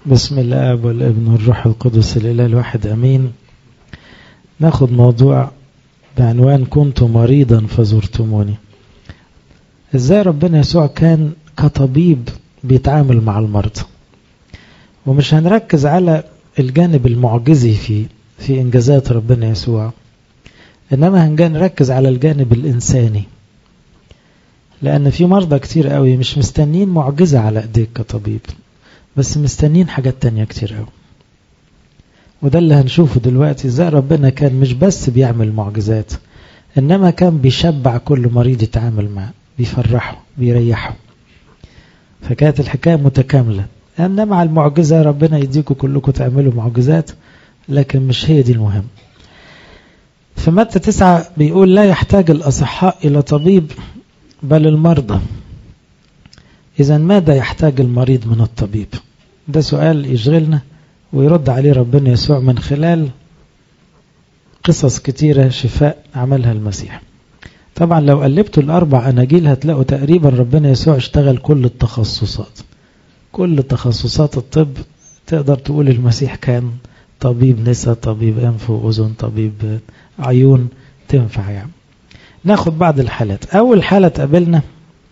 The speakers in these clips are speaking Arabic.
بسم الله والابن والروح القدس الإله الواحد أمين. ناخد موضوع بعنوان كنت مريضا فزرتموني. ازاي ربنا يسوع كان كطبيب بيتعامل مع المرضى، ومش هنركز على الجانب المعجزي في إنجازات ربنا يسوع، إنما هنركز على الجانب الإنساني، لأن في مرضى كتير قوي مش مستنين معجزة على إيديك كطبيب، بس مستنين حاجات تانية كتير قوي. وده اللي هنشوفه دلوقتي، ازاي ربنا كان مش بس بيعمل معجزات، إنما كان بيشبع كل مريض يتعامل معه، بيفرحه بيريحه. فكانت الحكاية متكاملة. أن مع المعجزة ربنا يديكم كلكم تعملوا معجزات، لكن مش هي دي المهم. في متى 9 بيقول لا يحتاج الأصحاء إلى طبيب بل المرضى. إذا ماذا يحتاج المريض من الطبيب؟ ده سؤال يشغلنا، ويرد عليه ربنا يسوع من خلال قصص كتيرة شفاء عملها المسيح. طبعا لو قلبتوا الأربع أناجيل هتلاقوا تقريبا ربنا يسوع اشتغل كل التخصصات، كل تخصصات الطب. تقدر تقول المسيح كان طبيب نساء، طبيب أنف وأذن، طبيب عيون، تنفع يعني. ناخد بعض الحالات. أول حالة تقابلنا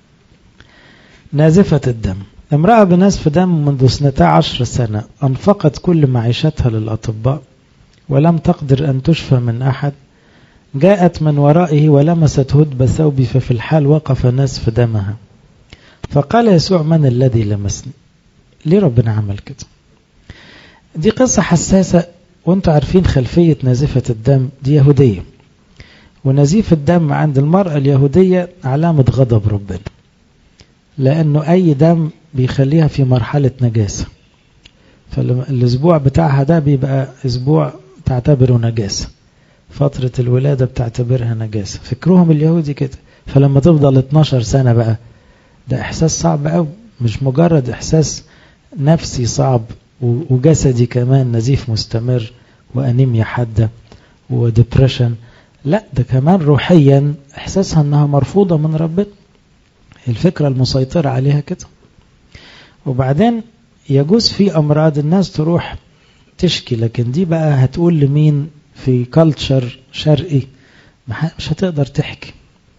نازفة الدم، امرأة بنزف دم منذ 12 سنة، أنفقت كل معيشتها للأطباء ولم تقدر أن تشفى من أحد. جاءت من ورائه ولمست هدب ثوبي، ففي الحال وقف نزف دمها. فقال يسوع من الذي لمسني؟ ليه ربنا عمل كده؟ دي قصة حساسة، وانتوا عارفين خلفية نازفة الدم دي يهودية، ونزيف الدم عند المرأة اليهودية علامة غضب ربنا، لأنه أي دم بيخليها في مرحلة نجاسة. فالأسبوع بتاعها ده بيبقى أسبوع تعتبره نجاسة، فترة الولادة بتعتبرها نجاسة، فكرهم اليهودي كده. فلما تفضل 12 سنة بقى، ده إحساس صعب أوي، مش مجرد إحساس نفسي صعب وجسدي كمان، نزيف مستمر وأنيميا حادة وديبريشن، لا ده كمان روحيا إحساسها أنها مرفوضة من ربنا، الفكرة المسيطرة عليها كده. وبعدين يجوز في أمراض الناس تروح تشكي، لكن دي بقى هتقول لمين في كالتشر شرقي؟ مش هتقدر تحكي.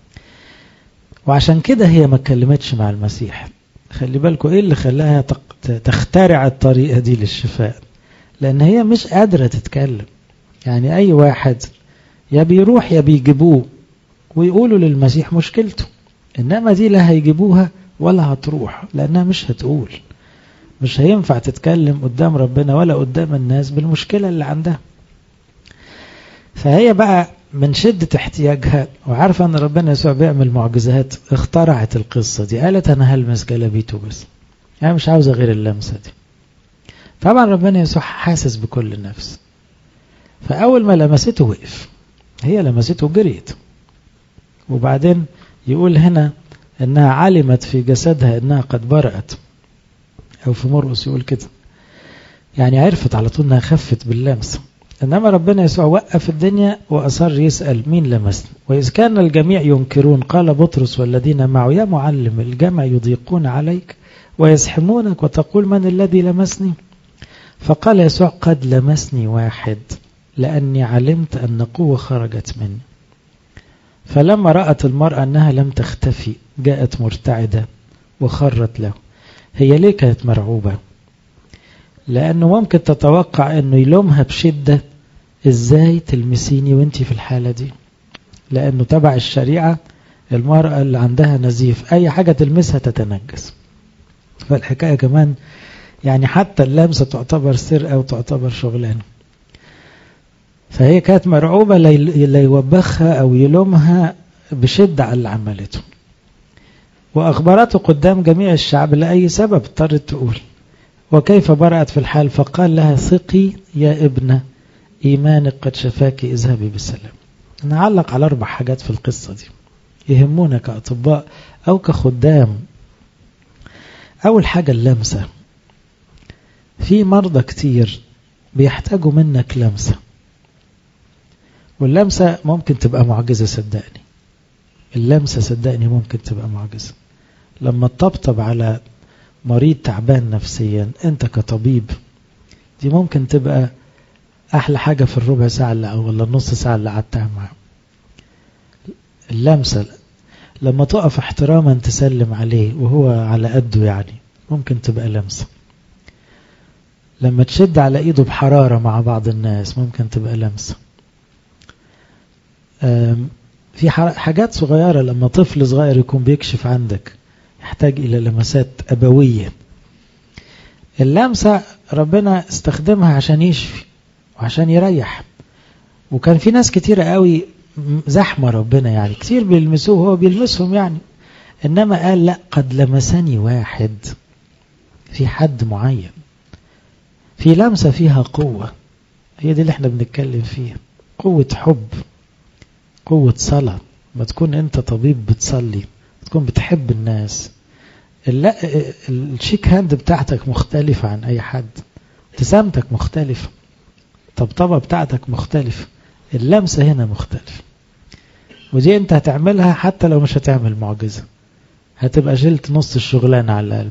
وعشان كده هي ما اتكلمتش مع المسيح. خلي بالكم ايه اللي خلاها تخترع الطريقة دي للشفاء، لأن هي مش قادرة تتكلم. يعني أي واحد يا بيروح يا بيجيبوه ويقولوا للمسيح مشكلته، إنما دي لا هيجيبوها ولا هتروح، لأنها مش هتقول، مش هينفع تتكلم قدام ربنا ولا قدام الناس بالمشكلة اللي عندها. فهي بقى من شدة احتياجها وعارفة أن ربنا يسوع بيعمل معجزات، اخترعت القصة دي. قالت أنا هلمس جلابيته بس، يعني مش عاوزة غير اللمسة دي. طبعا ربنا يسوع حاسس بكل نفس، فأول ما لمسته وقف، هي لمسته جريت. وبعدين يقول هنا أنها علمت في جسدها أنها قد برأت، أو في مرقس يقول كده، يعني عرفت على طول أنها خفت باللمس. إنما ربنا يسوع وقف الدنيا وأصر يسأل مين لمسني. وإذ كان الجميع ينكرون قال بطرس والذين معه يا معلم الجمع يضيقون عليك ويزحمونك وتقول من الذي لمسني؟ فقال يسوع قد لمسني واحد لأني علمت أن قوة خرجت مني. فلما رأت المرأة أنها لم تختفي جاءت مرتعدة وخرت له. هي ليه كانت مرعوبة؟ لأنه ممكن تتوقع أنه يلومها بشدة، إزاي تلمسيني وانتي في الحالة دي؟ لأنه تبع الشريعة المرأة اللي عندها نزيف أي حاجة تلمسها تتنجس. فالحكاية كمان يعني حتى اللمسة تعتبر سرقة أو تعتبر شغلانة. فهي كانت مرعوبة لا يوبخها أو يلومها بشدة على اللي عملته. وأخبرته قدام جميع الشعب لأي سبب، اضطرت تقول وكيف برأت في الحال. فقال لها ثقي يا ابنة إيمانك قد شفاك، اذهبي بالسلام. نعلق على 4 حاجات في القصة دي يهمونا كأطباء أو كخدام. أول حاجة اللمسة. في مرضى كتير بيحتاجوا منك لمسة، واللمسة ممكن تبقى معجزة. صدقني اللمسة صدقني ممكن تبقى معجزة. لما تطبطب على مريض تعبان نفسيا، انت كطبيب دي ممكن تبقى أحلى حاجة في الربع ساعة ولا النص ساعة اللي قعدتها معاه. اللمسة لما تقف احتراما تسلم عليه وهو على قده يعني ممكن تبقى لمسة. لما تشد على ايده بحرارة مع بعض الناس ممكن تبقى لمسة. في حاجات صغيرة لما طفل صغير يكون بيكشف عندك يحتاج إلى لمسات أبوية. اللمسة ربنا استخدمها عشان يشفي وعشان يريح. وكان في ناس كتيرة قوي زحمة ربنا يعني كتير بيلمسوه هو بيلمسهم يعني. إنما قال لا قد لمسني واحد، في حد معين، في لمسة فيها قوة. هي دي اللي احنا بنتكلم فيها، قوة حب، قوة صلاة. ما تكون انت طبيب بتصلي، تكون بتحب الناس، الشيك هاند بتاعتك مختلفة عن اي حد، ابتسامتك مختلفة، طبطبة بتاعتك مختلفة، اللمسة هنا مختلفة. ودي انت هتعملها حتى لو مش هتعمل معجزة، هتبقى شلت نص الشغلانة على القلب.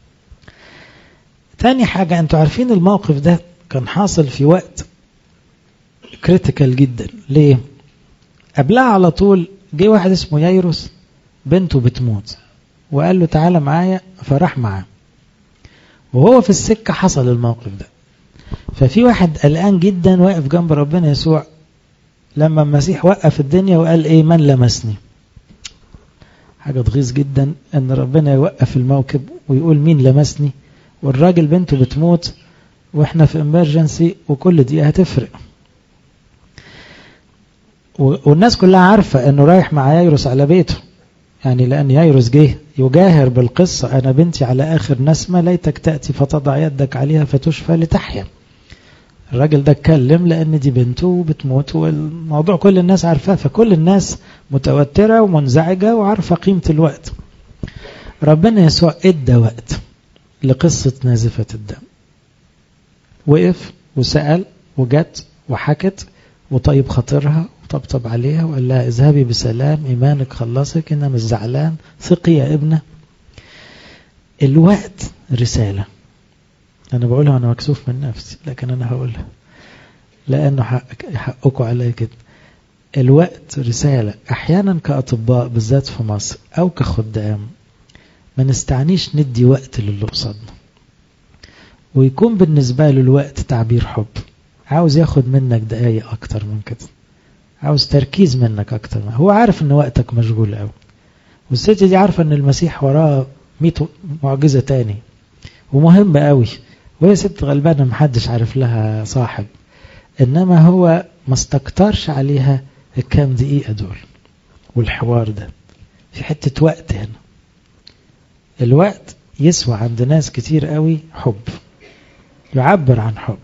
تاني حاجة، انتوا عارفين الموقف ده كان حاصل في وقت كريتيكال جدا. ليه؟ قبلها على طول جه واحد اسمه يايروس بنته بتموت وقال له تعالى معايا، فراح معاه. وهو في السكة حصل الموقف ده. ففي واحد قلقان جدا واقف جنب ربنا يسوع لما المسيح وقف الدنيا وقال ايه؟ من لمسني. حاجة تغيظ جدا ان ربنا يوقف الموكب ويقول مين لمسني، والراجل بنته بتموت واحنا في امرجنسي وكل دقيقة هتفرق. والناس كلها عارفة انه رايح مع يايروس على بيته، يعني لان يايروس جه يجاهر بالقصة، انا بنتي على اخر نسمة ليتك تأتي فتضع يدك عليها فتشفى لتحيا. الراجل ده اتكلم لان دي بنته بتموت والموضوع كل الناس عارفاه، فكل الناس متوترة ومنزعجة وعارفة قيمة الوقت. ربنا يسوع ادى وقت لقصة نازفة الدم، وقف وسأل وجت وحكت وطيب خاطرها وطبطب عليها وقال لها اذهبي بسلام إيمانك خلصك، إنما مش زعلان، ثقي يا ابنة. الوقت رسالة. أنا بقولها وأنا مكسوف من نفسي، لكن أنا هقولها لأنه حقكم علي كده. الوقت رسالة. أحيانا كأطباء بالذات في مصر أو كخدام ما نستعنيش ندي وقت للي قصادنا، ويكون بالنسبة له الوقت تعبير حب. عاوز ياخد منك دقايق أكتر من كده، عاوز تركيز منك أكتر. هو عارف أن وقتك مشغول أوي، والست دي عارفة أن المسيح وراه 100 معجزة تاني ومهمة أوي، وهي ست غلبانة محدش عارف لها صاحب. إنما هو ما استكترش عليها الكام دقيقة دول والحوار ده في حتة وقت. هنا الوقت يسوى عند ناس كتير قوي حب، يعبر عن حب.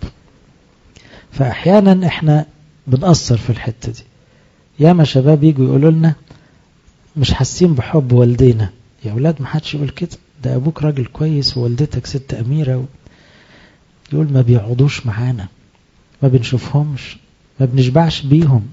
فأحيانا احنا بنقصر في الحتة دي. ياما شباب يجوا يقولوا لنا مش حاسين بحب والدينا. يا أولاد ما حدش يقول كده، ده أبوك راجل كويس ووالدتك ست أميرة. يقول ما بيقعدوش معانا، ما بنشوفهمش، ما بنشبعش بيهم.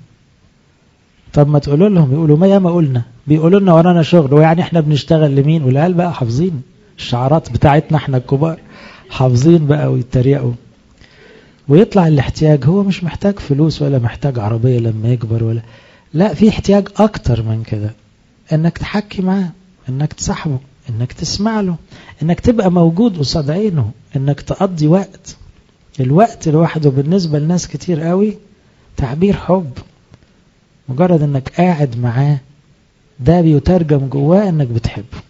طب ما تقولوا لهم يقولوا ما ياما قلنا، بيقولوا لنا ورانا شغل، ويعني احنا بنشتغل لمين؟ والعيال بقى حافظين الشعارات بتاعتنا احنا الكبار، حافظين بقى ويتريقوا. ويطلع الاحتياج هو مش محتاج فلوس ولا محتاج عربية لما يكبر، ولا لا، في احتياج اكتر من كده، انك تحكي معاه، انك تصاحبه، انك تسمع له، انك تبقى موجود قصاد عينه، انك تقضي وقت. الوقت لوحده بالنسبة لناس كتير قوي تعبير حب. مجرد انك قاعد معاه ده بيترجم جواه انك بتحبه.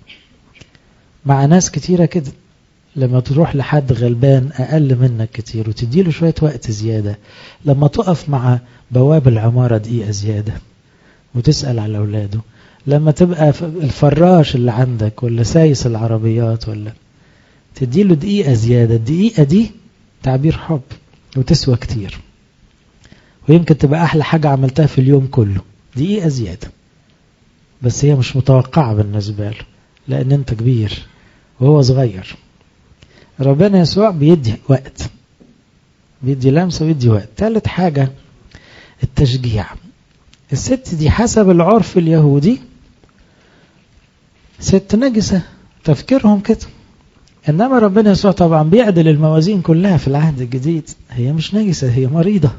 مع ناس كتيرة كده، لما تروح لحد غلبان اقل منك كتير وتديله شوية وقت زيادة، لما تقف مع بواب العمارة دقيقة زيادة وتسأل على اولاده، لما تبقى الفراش اللي عندك ولا سايس العربيات ولا تديله دقيقة زيادة، الدقيقة دي تعبير حب وتسوى كتير. ويمكن تبقى أحلى حاجة عملتها في اليوم كله، دقيقة زيادة، بس هي مش متوقعة بالنسبة له لأن أنت كبير وهو صغير. ربنا يسوع بيدي وقت، بيدي لمسة ويدي وقت. ثالث حاجة التشجيع. الست دي حسب العرف اليهودي ست نجسة، تفكيرهم كده، إنما ربنا يسوع طبعا بيعدل الموازين كلها في العهد الجديد. هي مش نجسة، هي مريضة،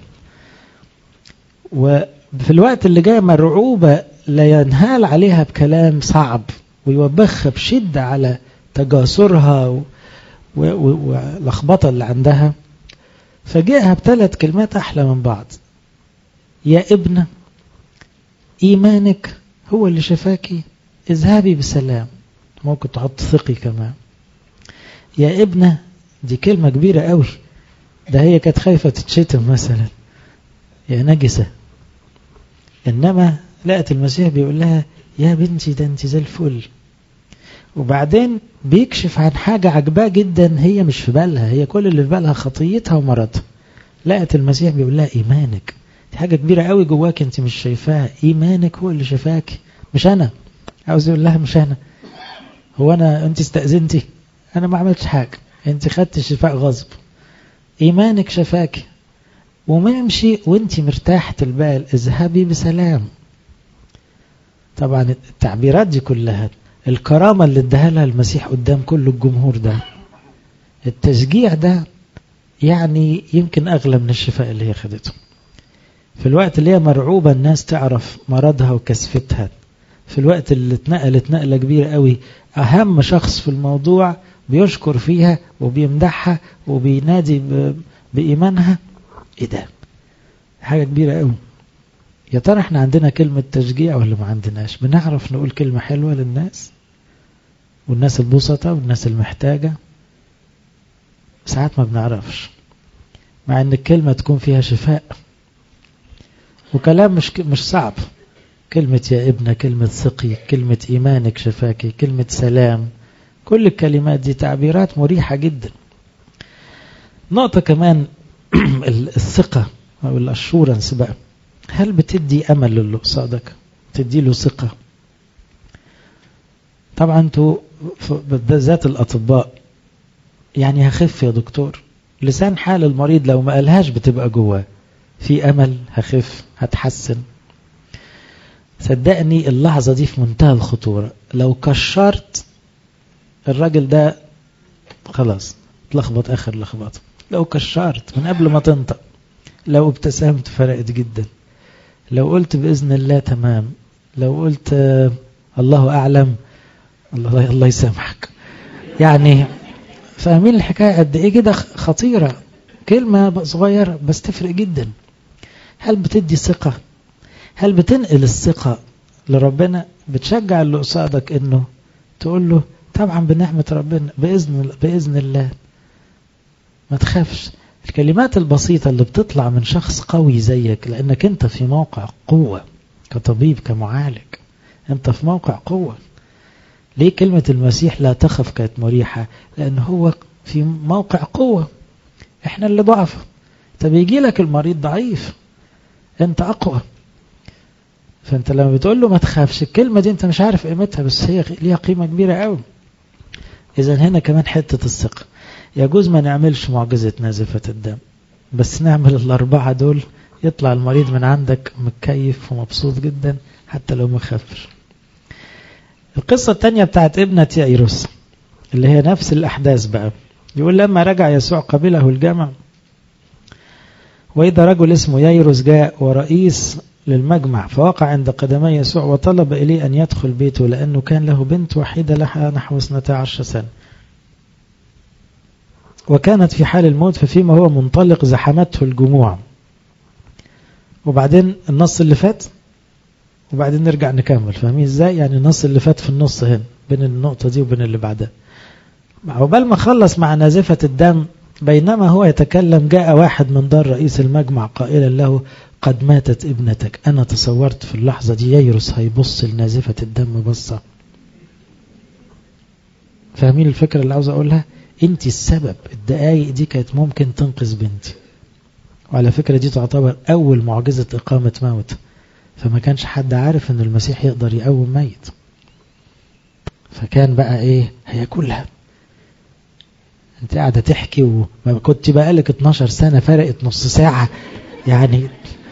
وفي الوقت اللي جاي مرعوبة لا ينهال عليها بكلام صعب ويوبخها بشدة على تجاسرها ولخبطة اللي عندها، فجاءها ب3 كلمات أحلى من بعض. يا ابنة إيمانك هو اللي شفاكي، اذهبي بسلام. ممكن تحط ثقي كمان. يا ابنة دي كلمة كبيرة قوي، ده هي كانت خايفة تتشتم مثلا يا نجسة، إنما لقت المسيح بيقول لها يا بنتي ده انت زي الفل. وبعدين بيكشف عن حاجة عجباه جدا، هي مش في بالها، هي كل اللي في بالها خطيتها ومرضها. لقت المسيح بيقول لها إيمانك، دي حاجة كبيرة قوي جواك انت مش شايفاها، إيمانك هو اللي شفاكي مش أنا. عاوز يقول لها مش أنا، هو أنا أنت استأذنتي؟ أنا ما عملتش حاجة، أنت خدت الشفاء غصب، إيمانك شفاكي وممشي وانت مرتاحة البال، اذهبي بسلام. طبعا التعبيرات دي كلها الكرامة اللي اداها لها المسيح قدام كل الجمهور ده، التشجيع ده يعني يمكن أغلى من الشفاء اللي هي خدته. في الوقت اللي هي مرعوبة الناس تعرف مرضها وكسفتها، في الوقت اللي اتنقلت نقلة كبيرة قوي، أهم شخص في الموضوع بيشكر فيها وبيمدحها وبينادي بإيمانها. إيه ده؟ حاجة كبيرة قوي. يا ترى احنا عندنا كلمة تشجيع ولا ما عندناش؟ بنعرف نقول كلمة حلوة للناس والناس البسطة والناس المحتاجة؟ ساعات ما بنعرفش، مع ان الكلمة تكون فيها شفاء وكلام مش صعب. كلمة يا ابنة، كلمة ثقي، كلمة إيمانك شفاكي، كلمة سلام، كل الكلمات دي تعبيرات مريحة جدا. نقطة كمان الثقة أو الأشورنس بقى، هل بتدي أمل للي قصادك؟ تدي له ثقة؟ طبعا انتوا بالذات الأطباء يعني هخف يا دكتور، لسان حال المريض لو ما قالهاش بتبقى جواه في أمل، هخف، هتحسن. صدقني اللحظة دي في منتهى الخطورة. لو كشرت الراجل ده خلاص تلخبط آخر لخبط. لو كشرت من قبل ما تنطق، لو ابتسمت فرقت جدا، لو قلت بإذن الله تمام، لو قلت الله أعلم الله يسامحك. يعني فاهمين الحكاية قد إيه كده خطيرة؟ كلمة صغيرة بس تفرق جدا. هل بتدي ثقة؟ هل بتنقل الثقة لربنا؟ بتشجع اللي قصادك إنه تقول له طبعا بنعمة ربنا بإذن الله ما تخافش. الكلمات البسيطة اللي بتطلع من شخص قوي زيك، لأنك أنت في موقع قوة كطبيب كمعالج، أنت في موقع قوة. ليه كلمة المسيح لا تخف كانت مريحة؟ لأن هو في موقع قوة، إحنا اللي ضعف. طب يجي لك المريض ضعيف، أنت أقوى. فأنت لما بتقول له ما تخافش، الكلمة دي أنت مش عارف قيمتها بس هي ليها قيمة كبيرة قوي. إذن هنا كمان حتة الثقة. يجوز ما نعملش معجزة نازفة الدم، بس نعمل ال4 دول، يطلع المريض من عندك متكيف ومبسوط جدا حتى لو ما خافش. القصة الثانية بتاعت ابنة يايروس اللي هي نفس الأحداث بقى. يقول لما رجع يسوع قبله الجمع، وإذا رجل اسمه يايروس جاء ورئيس للمجمع، فوقع عند قدمي يسوع وطلب إليه أن يدخل بيته، لأنه كان له بنت وحيدة لها نحو 12 سنة وكانت في حال الموت، ففيما هو منطلق زحمته الجموع. وبعدين النص اللي فات وبعدين نرجع نكمل. فاهمين ازاي؟ يعني النص اللي فات في النص هنا بين النقطة دي وبين اللي بعدها. عقبال ما خلص مع نازفة الدم، بينما هو يتكلم جاء واحد من دار رئيس المجمع قائلا له قد ماتت ابنتك. أنا تصورت في اللحظة دي يايروس هيبص لنازفة الدم بصة. فاهمين الفكرة اللي عاوز أقولها؟ انت السبب، الدقايق دي كانت ممكن تنقذ بنتي. وعلى فكرة دي تعتبر أول معجزة إقامة موت، فما كانش حد عارف أن المسيح يقدر يقوم ميت. فكان بقى إيه هياكلها. انت قاعدة تحكي وما كنت بقالك 12 سنة فرقت نص ساعة، يعني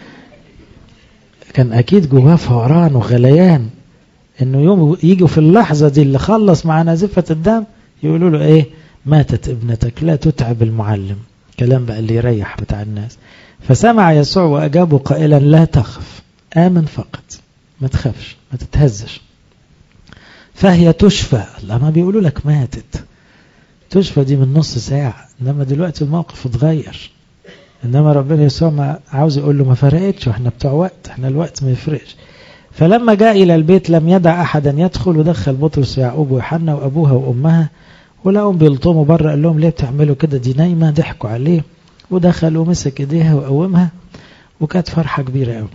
كان أكيد جواه فوران وغليان إنه يوم يجوا في اللحظة دي اللي خلص مع نازفة الدم يقولوا له إيه ماتت ابنتك لا تتعب المعلم. كلام بقى اللي يريح بتاع الناس. فسمع يسوع وأجابه قائلا لا تخف، آمن فقط، ما تخافش ما تتهزش، فهي تشفى. الله، ما بيقولوا لك ماتت، تشفى دي من نص ساعة، إنما دلوقتي الموقف اتغير. إنما ربنا يسوع ما عاوز يقول له ما فرقتش، وإحنا بتوع وقت، إحنا الوقت ما يفرقش. فلما جاء إلى البيت لم يدع أحدا يدخل، ودخل بطرس ويعقوب ويوحنا وأبوها وأمها، ولقوا بيلطموا بره. قال لهم ليه بتعملوا كده، دي نايمة. ضحكوا عليه ودخل ومسك إيديها وقومها، وكانت فرحة كبيرة قوي.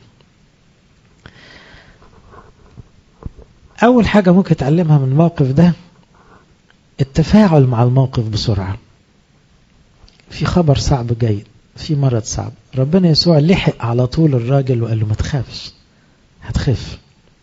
أول حاجة ممكن تعلمها من الموقف ده التفاعل مع الموقف بسرعة. في خبر صعب جاي، في مرض صعب، ربنا يسوع لحق على طول الراجل وقال له ما تخافش، هتخف.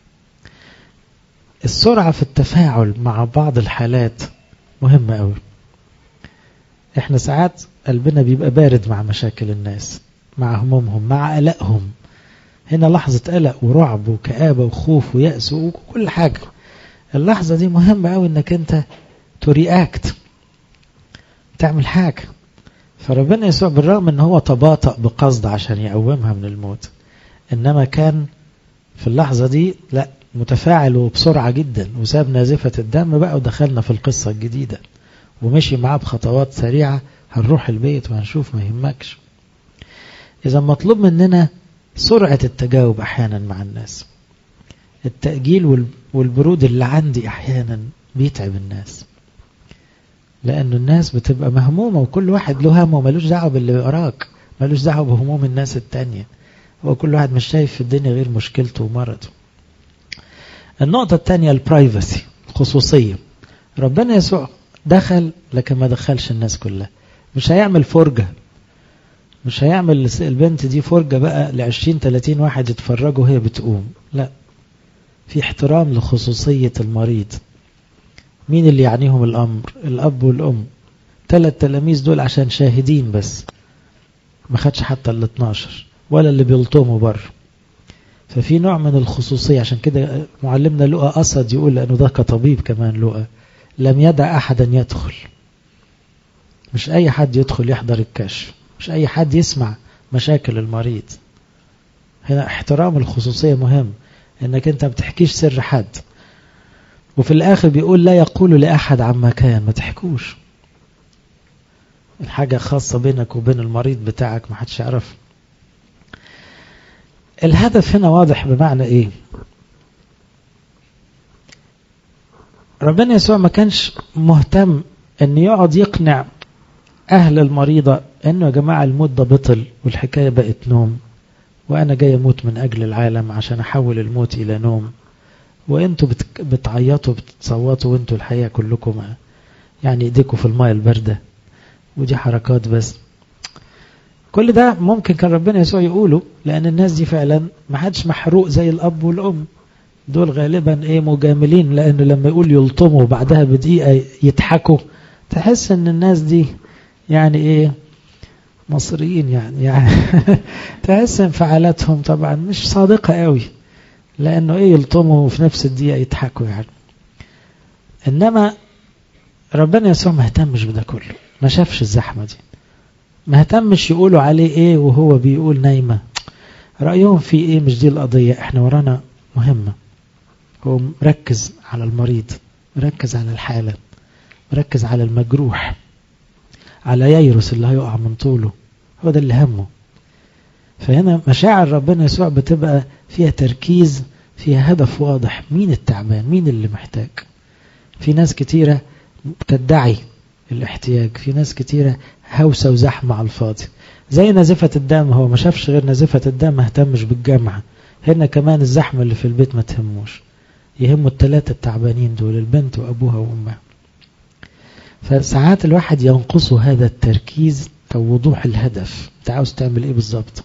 السرعة في التفاعل مع بعض الحالات مهمة قوي. احنا ساعات قلبنا بيبقى بارد مع مشاكل الناس، مع همومهم، مع قلقهم. هنا لحظة قلق ورعب وكآبة وخوف ويأس وكل حاجة. اللحظة دي مهمة قوي انك انت ترياكت، تعمل حاجة. فربنا يسوع بالرغم ان هو تباطأ بقصد عشان يقومها من الموت، انما كان في اللحظة دي لا، متفاعل وبسرعة جدا، وساب نازفة الدم بقى ودخلنا في القصة الجديدة، ومشي معاه بخطوات سريعة. هنروح البيت وهنشوف، ما يهمكش. إذا مطلوب مننا سرعة التجاوب أحيانا مع الناس. التأجيل والبرود اللي عندي أحيانا بيتعب الناس، لأن الناس بتبقى مهمومة، وكل واحد له همه، ملوش دعوة باللي وراك، ملوش دعوة بهموم الناس التانية. هو كل واحد مش شايف في الدنيا غير مشكلته ومرضه. النقطة التانية البرايفسي، الخصوصية. ربنا يسوع دخل لكن ما دخلش الناس كلها. مش هيعمل فرجة، مش هيعمل البنت دي فرجة بقى ل20-30 واحد يتفرجوا وهي بتقوم. لا، في احترام لخصوصية المريض. مين اللي يعنيهم الأمر؟ الأب والأم. 3 تلاميذ دول عشان شاهدين بس، ما خدش حتى ال12 ولا اللي بيلطموا بره. ففي نوع من الخصوصية. عشان كده معلمنا لقى قصد يقول، لأنه ده كطبيب كمان، لقى لم يدع أحدا يدخل. مش أي حد يدخل يحضر الكشف، مش أي حد يسمع مشاكل المريض. هنا احترام الخصوصية مهم، انك انت ما بتحكيش سر حد. وفي الآخر بيقول لا يقول لأحد عما كان، ما تحكوش الحاجة خاصة بينك وبين المريض بتاعك، ما حدش يعرف. الهدف هنا واضح. بمعنى ايه؟ ربنا يسوع ما كانش مهتم ان يقعد يقنع اهل المريضة انه يا جماعة الموت ده بطل والحكاية بقت نوم، وانا جاي اموت من اجل العالم عشان احول الموت الى نوم، وانتوا بتعيطوا بتصوتوا، وانتوا الحقيقة كلكم يعني ايديكم في الماء الباردة، ودي حركات بس. كل ده ممكن كان ربنا يسوع يقوله، لان الناس دي فعلا ما حدش محروق زي الاب والام. دول غالبا ايه، مجاملين، لانه لما يقول يلطموا وبعدها بدقيقة يضحكوا، تحس ان الناس دي يعني ايه، مصريين يعني تحس انفعالاتهم طبعا مش صادقة قوي، لانه ايه يلطموا وفي نفس الدقيقة يضحكوا يعني. انما ربنا يسوع ما اهتمش بده كله، ما شافش الزحمة دي، ما اهتمش يقولوا عليه ايه وهو بيقول نايمة، رأيهم في ايه، مش دي القضية. احنا ورانا مهمة. هو مركز على المريض، مركز على الحالة، مركز على المجروح، على ييروس اللي هيقع من طوله، هو ده اللي همه. فهنا مشاعر ربنا يسوع بتبقى فيها تركيز، فيها هدف واضح. مين التعبان، مين اللي محتاج. في ناس كتيرة تدعي الاحتياج، في ناس كتيرة هوسة وزحمة على الفاضي، زي نزفة الدم. هو ما شافش غير نزفة الدم، ما اهتمش بالجامعة. هنا كمان الزحمة اللي في البيت ما تهموش، يهموا ال3 التعبانين دول، البنت وأبوها وأمها. فساعات الواحد ينقصه هذا التركيز أو وضوح الهدف، انت عاوز تعمل ايه بالظبط.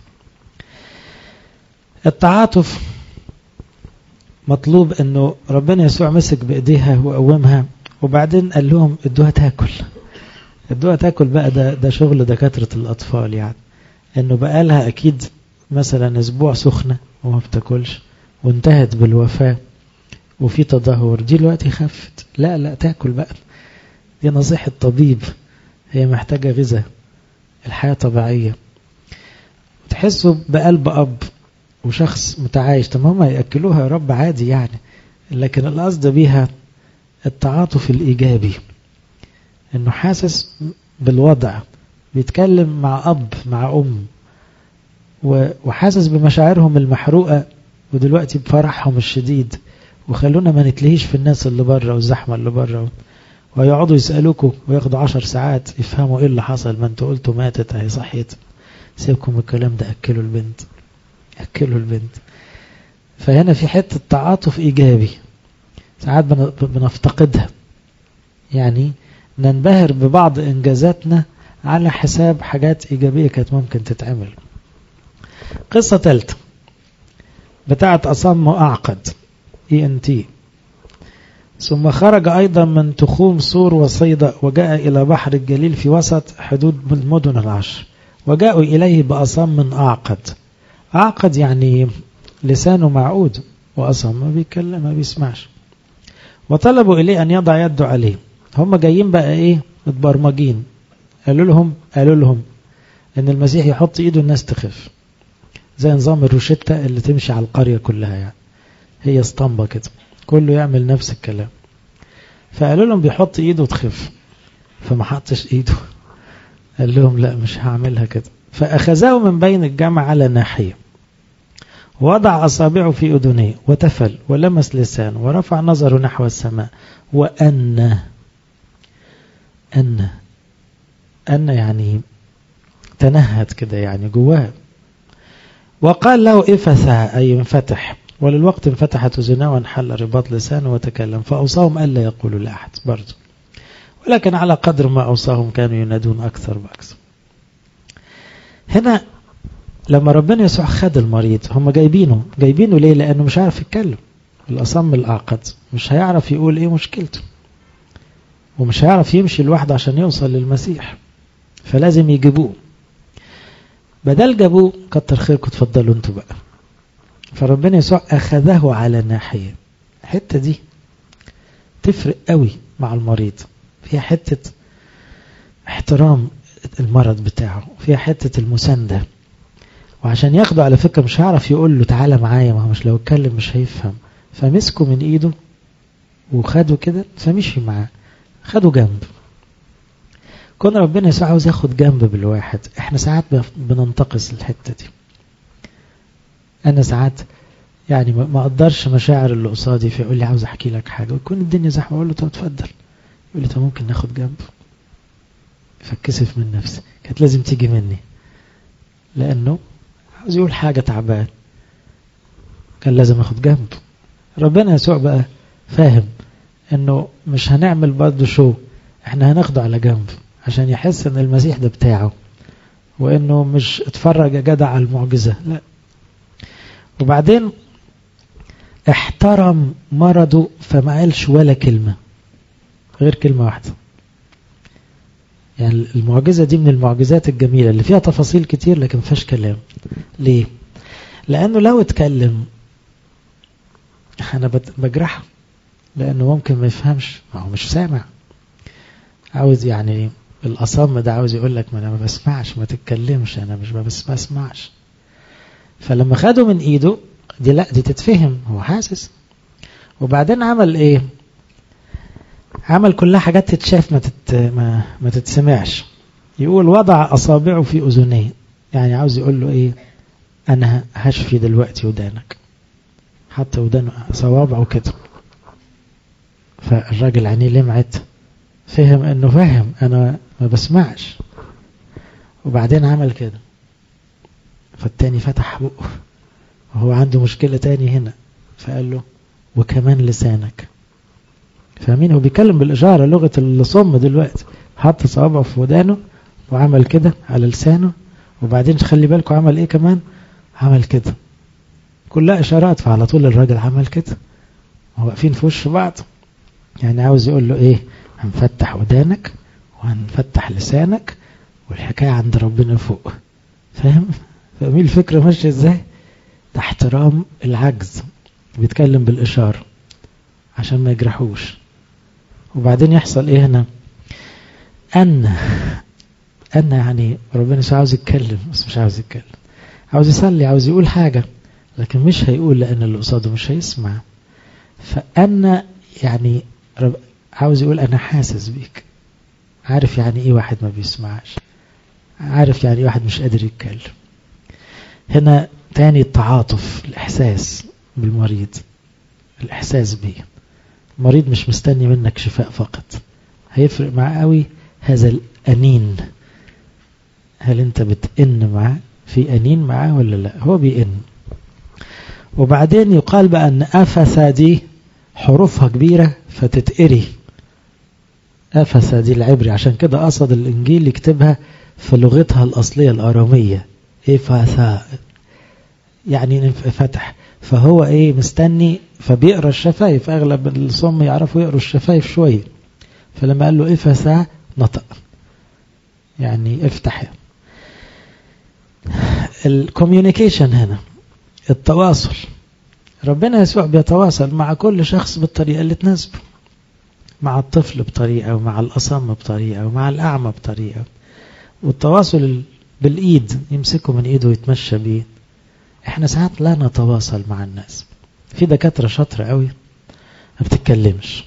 التعاطف مطلوب. انه ربنا يسوع مسك بايديها وقومها، وبعدين قال لهم ادوها تاكل. ادوها تاكل بقى، ده شغل دكاترة الأطفال يعني. انه بقى لها اكيد مثلا اسبوع سخنة وما بتاكلش، وانتهت بالوفاة وفي تدهور، دي الوقت خفت. لا تاكل بقى، دي نصيحة طبيب، هي محتاجة غذاء، الحياة طبيعية. تحسوا بقلب أب وشخص متعايش. طب هم يأكلوها يا رب عادي يعني، لكن القصد بيها التعاطف الإيجابي، إنه حاسس بالوضع، بيتكلم مع أب مع أم وحاسس بمشاعرهم المحروقة ودلوقتي بفرحهم الشديد. وخلونا ما نتلهيش في الناس اللي بره والزحمة اللي بره، ويقعدوا يسألوكوا وياخدوا 10 ساعات يفهموا ايه اللي حصل، ما انتوا قلتوا ماتت اهي صحيت. سيبكم الكلام ده، أكلوا البنت أكلوا البنت. فهنا في حتة تعاطف إيجابي ساعات بنفتقدها، يعني ننبهر ببعض إنجازاتنا على حساب حاجات إيجابية كانت ممكن تتعمل. قصة ثالثة بتاعت أصم وأعقد ENT. ثم خرج أيضا من تخوم صور وصيدا وجاء إلى بحر الجليل في وسط حدود المدن 10، وجاءوا إليه بأصم أعقد. أعقد يعني لسانه معقود، وأصم ما بيتكلم ما بيسمعش. وطلبوا إليه أن يضع يده عليه. هم جايين بقى إيه متبرمجين، قالوا لهم أن المسيح يحط إيده الناس تخف، زي نظام الروشتة اللي تمشي على القرية كلها، يعني هي اسطمبة كده كله يعمل نفس الكلام. فقالوا لهم بيحط إيده تخف، فما حطش إيده. قال لهم لا مش هعملها كده. فأخذه من بين الجمع على ناحية، ووضع أصابعه في أذنيه وتفل ولمس لسانه ورفع نظره نحو السماء وأن يعني تنهد كده يعني جواه. وقال له إفثها أي انفتح، وللوقت انفتحت أذناه وانحل رباط لسانه وتكلم. فأوصاهم ألا يقولوا لأحد برضه، ولكن على قدر ما أوصاهم كانوا ينادون أكثر وأكثر. هنا لما ربنا يسوع خد المريض، هم جايبينه ليه؟ لأنه مش عارف يتكلم. الأصم الأعقد مش هيعرف يقول إيه مشكلته، ومش هيعرف يمشي لوحده عشان يوصل للمسيح، فلازم يجيبوه. بدل جابوه كتر خيركم تفضلوا انتوا بقى. فربنا يسوع أخذه على ناحية. الحتة دي تفرق قوي مع المريض، فيها حتة احترام المرض بتاعه، فيها حتة المساندة. وعشان ياخده على فكرة مش هعرف يقول له تعالى معايا، ما هو مش لو اتكلم مش هيفهم. فمسكه من ايده وخده كده، فمشي معاه، خده جنب. كون ربنا يسوع عاوز ياخد جنب بالواحد. احنا ساعات بننتقص الحتة دي. انا ساعات يعني ما اقدرش مشاعر اللي قصادي، فيقول لي عاوز احكي لك حاجة ويكون الدنيا زحمة، اقول له طب اتفضل، يقول لي طب ممكن ناخد جنب. فاتكسف من نفسي، كانت لازم تيجي مني، لانه عاوز يقول حاجة تعبان، كان لازم اخد جنب. ربنا يسوع بقى فاهم انه مش هنعمل برضه شو، احنا هناخده على جنب عشان يحس ان المسيح ده بتاعه، وانه مش اتفرج يا جدع على المعجزة، لا. وبعدين احترم مرضه، فما قالش ولا كلمة غير كلمة واحدة. يعني المعجزة دي من المعجزات الجميلة اللي فيها تفاصيل كتير لكن فيهاش كلام. ليه؟ لأنه لو اتكلم أنا بجرحه، لأنه ممكن ما يفهمش، ما هو مش سامع. عاوز يعني الأصم ده عاوز يقول لك ما أنا ما بسمعش، ما تتكلمش، أنا مش بسمعش. فلما خده من إيده دي، لا دي تتفهم، هو حاسس. وبعدين عمل إيه؟ عمل كلها حاجات تتشاف ما تتسمعش. يقول وضع أصابعه في أذنيه، يعني عاوز يقول له إيه؟ أنا هشفي دلوقتي ودانك. حتى ودانه صوابعه كده. فالراجل عينيه لمعت، فهم انه فهم انا ما بسمعش. وبعدين عمل كده، فالتاني فتح بقه وهو عنده مشكلة تاني هنا، فقال له وكمان لسانك. فاهمين؟ هو بيتكلم بالإشارة، لغة الصم دلوقتي. حط صوابعه في ودانه وعمل كده على لسانه، وبعدين خلي بالكم عمل ايه كمان، عمل كده، كلها إشارات. فعلى طول الراجل عمل كده، واقفين في وش بعض، يعني عاوز يقول له ايه؟ هنفتح ودانك وهنفتح لسانك، والحكاية عند ربنا فوق. فاهم؟ فاهمين الفكرة ماشية ازاي؟ ده احترام العجز، بيتكلم بالإشارة عشان ما يجرحوش. وبعدين يحصل ايه هنا؟ أن يعني ربنا يسوع عاوز يتكلم بس مش عاوز يتكلم، عاوز يصلي، عاوز يقول حاجة لكن مش هيقول لأن اللي قصاده مش هيسمع. فأن يعني عاوز يقول أنا حاسس بيك، عارف يعني إيه واحد ما بيسمعش، عارف يعني إيه واحد مش قادر يتكلم. هنا تاني التعاطف، الإحساس بالمريض، الإحساس بيه. المريض مش مستني منك شفاء فقط، هيفرق معاه قوي هذا الأنين. هل أنت بتئن معاه؟ في أنين معاه ولا لا؟ هو بيئن. وبعدين يقال بقى أن أفثى دي حروفها كبيرة فتتقري. أفثى دي العبري، عشان كده قصد الإنجيل يكتبها في لغتها الأصلية الآرامية، أفثى يعني فتح. فهو إيه مستني، فبيقرأ الشفايف، أغلب الصم يعرفوا يقرأوا الشفايف شوية، فلما قال له أفثى نطق يعني افتح. الكوميونيكيشن هنا التواصل، ربنا يسوع بيتواصل مع كل شخص بالطريقة اللي تناسبه، مع الطفل بطريقة، ومع الأصم بطريقة، ومع الأعمى بطريقة. والتواصل بالإيد، يمسكه من إيده ويتمشى بيه. إحنا ساعات لا نتواصل مع الناس. في دكاترة شاطرة قوي ما بتتكلمش،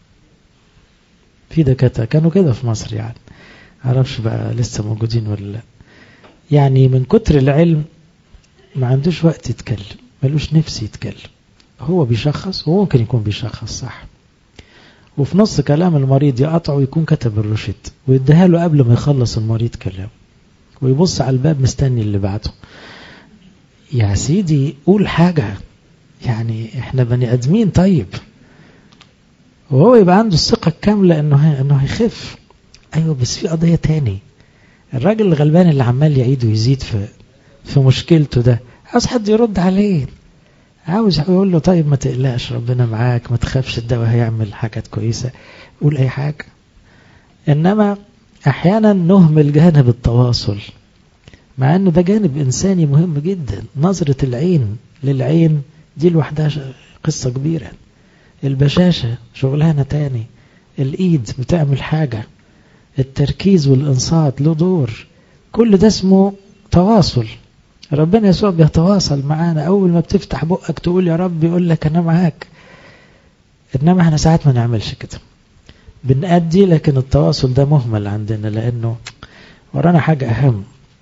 في دكاترة كانوا كده في مصر يعني، معرفش بقى لسه موجودين ولا لا، يعني من كتر العلم ما عندوش وقت يتكلم، ملوش نفس يتكلم. هو بيشخص، وهو ممكن يكون بيشخص صح، وفي نص كلام المريض يقطعه ويكون كتب الروشت ويديها له قبل ما يخلص المريض كلام، ويبص على الباب مستني اللي بعده. يا سيدي قول حاجة، يعني احنا بني ادمين. طيب وهو يبقى عنده الثقة الكاملة انه هيخف. ايوه بس في قضية تاني، الراجل الغلبان اللي عمال يعيد ويزيد في مشكلته ده عاوز حد يرد عليه، عاوز يقول له طيب ما تقلقش ربنا معاك، ما تخافش الدواء هيعمل حاجات كويسة، قول اي حاجة. انما احيانا نهمل جانب التواصل، مع انه ده جانب انساني مهم جدا. نظرة العين للعين دي لوحدها قصة كبيرة. البشاشة شغلانة تاني، الايد بتعمل حاجة، التركيز والانصات له دور. كل ده اسمه تواصل. ربنا يسوع بيتواصل معانا، اول ما بتفتح بقك تقول يا رب يقول لك انا معاك. انما احنا ساعات ما نعملش كده، بنأدي، لكن التواصل ده مهمل عندنا لانه ورانا حاجة اهم.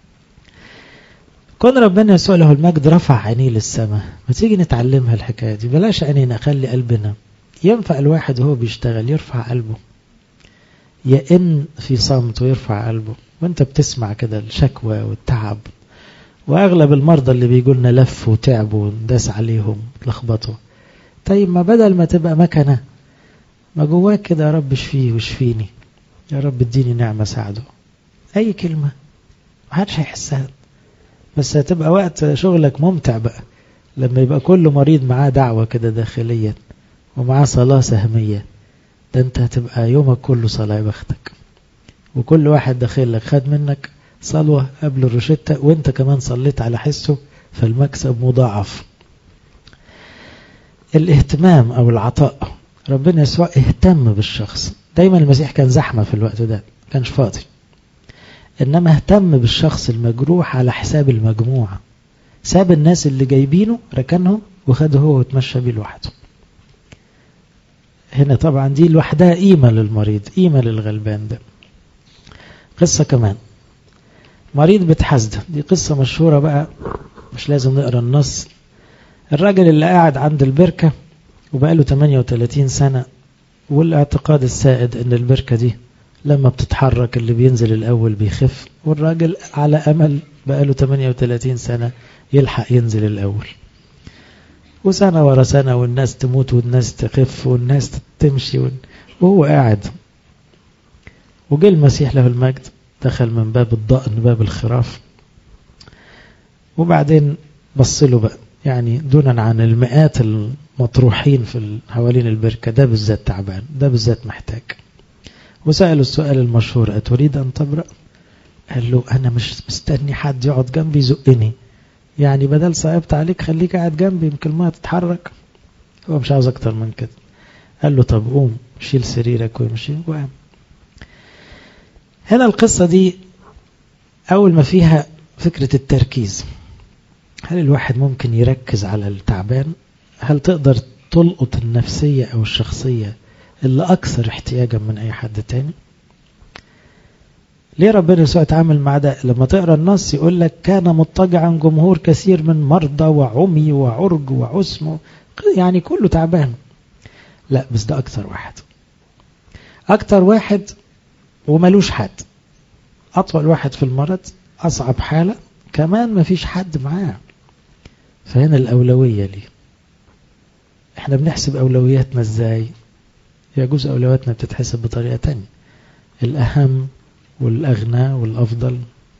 كون ربنا يسوع له المجد رفع عينيه للسماء، ما تيجي نتعلمها الحكاية دي، بلاش عينينا، خلي قلبنا. ينفع الواحد وهو بيشتغل يرفع قلبه، يئن في صمت ويرفع قلبه، وانت بتسمع كده الشكوى والتعب. واغلب المرضى اللي بيقولنا لف وتعبوا ونداس عليهم لخبطوا. طيب ما بدل ما تبقى مكنة، ما جواك كده يا رب اشفيه واشفيني، يا رب اديني نعمة ساعده. اي كلمة محدش هيحسها، بس هتبقى وقت شغلك ممتع بقى لما يبقى كل مريض معاه دعوة كده داخليا ومعاه صلاة سهمية. ده انت هتبقى يومك كله صلاة، يا بختك. وكل واحد داخلك خد منك صلوة قبل الروشتة، وانت كمان صليت على حسه، فالمكسب مضاعف. الاهتمام او العطاء، ربنا يسوع اهتم بالشخص. دايما المسيح كان زحمة في الوقت ده، كانش فاضي، انما اهتم بالشخص المجروح على حساب المجموعة. ساب الناس اللي جايبينه ركنهم وخده هو وتمشى بيه لوحده. هنا طبعا دي لوحدها قيمة للمريض، قيمة للغلبان ده. قصة كمان، مريض بتحسده، دي قصة مشهورة بقى، مش لازم نقرأ النص. الراجل اللي قاعد عند البركة وبقاله 38 سنة، والاعتقاد السائد ان البركة دي لما بتتحرك اللي بينزل الأول بيخف، والراجل على أمل بقاله 38 سنة يلحق ينزل الأول، وسنة ورا سنة، والناس تموت والناس تخف والناس تمشي وهو قاعد. وجه المسيح له المجد، دخل من باب الضأن، باب الخراف، وبعدين بصله بقى، يعني دونا عن المئات المطروحين في حوالين البركة، ده بالذات تعبان، ده بالذات محتاج. وسأله السؤال المشهور: أتريد أن تبرأ؟ قال له: أنا مش مستني حد يقعد جنبي يزقني، يعني بدل صعبت عليك خليك قاعد جنبي يمكن ما تتحرك. هو مش عاوز أكتر من كده. قال له: طب قوم شيل سريرك وامشي. وقام. هنا القصة دي أول ما فيها فكرة التركيز. هل الواحد ممكن يركز على التعبان؟ هل تقدر تلقط النفسية أو الشخصية اللي أكثر احتياجا من أي حد تاني؟ ليه ربنا يسوع اتعامل مع ده؟ لما تقرأ النص يقول لك كان مضطجعا جمهور كثير من مرضى وعمي وعرج وعسم، يعني كله تعبان. لا بس ده أكتر واحد وملوش حد، أطول واحد في المرض، أصعب حالة، كمان مفيش حد معاه. فهنا الأولوية ليه. احنا بنحسب أولوياتنا ازاي؟ يجوز أولوياتنا بتتحسب بطريقة تانية، الأهم والأغنى والأفضل.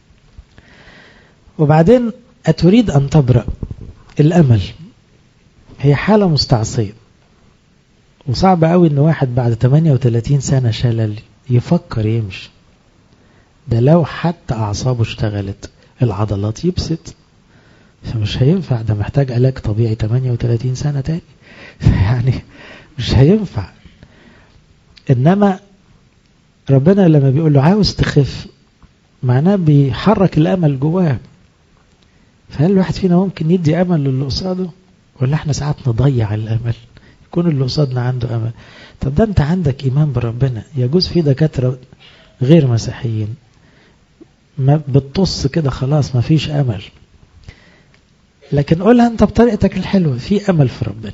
وبعدين أتريد أن تبرأ؟ الأمل هي حالة مستعصية، وصعب قوي ان واحد بعد 38 سنة شلل يفكر يمشي. ده لو حتى أعصابه اشتغلت العضلات يبسط، فمش هينفع. ده محتاج علاج طبيعي 38 سنة تاني يعني مش هينفع. إنما ربنا لما بيقول له عاوز تخف معناه بيحرك الأمل جواه. فهل الواحد فينا ممكن يدي أمل للي قصاده، ولا احنا ساعات نضيع الأمل؟ يكون اللي قصادنا عنده أمل. طب ده انت عندك إيمان بربنا. يجوز في دكاترة غير مسيحيين ما بتطص كده خلاص ما فيش أمل، لكن قولها انت بطريقتك الحلوة، في أمل في ربنا،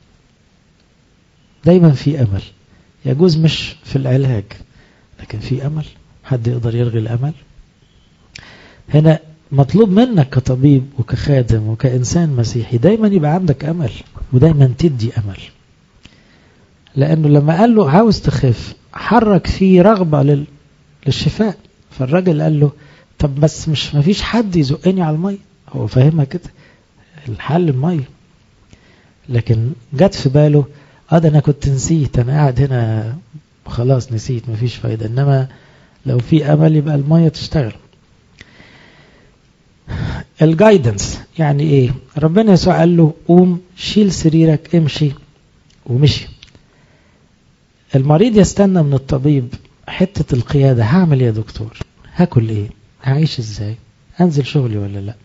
دايما في أمل. يجوز مش في العلاج لكن في أمل. حد يقدر يلغي الأمل؟ هنا مطلوب منك كطبيب وكخادم وكإنسان مسيحي دايما يبقى عندك أمل، ودايما تدي أمل. لأنه لما قال له عاوز تخف حرك فيه رغبة للشفاء. فالراجل قال له طب بس مش مفيش حد يزقني على المية. هو فاهمها كده، الحل المية. لكن جت في باله ده أنا كنت نسيت، أنا قاعد هنا خلاص نسيت مفيش فايدة. إنما لو في أمل يبقى المية تشتغل. الجايدنس يعني إيه؟ ربنا يسوع قال له قوم شيل سريرك امشي، ومشي. المريض يستنى من الطبيب حتة القيادة. هعمل يا دكتور؟ هاكل ايه؟ هعيش ازاي؟ انزل شغلي ولا لا؟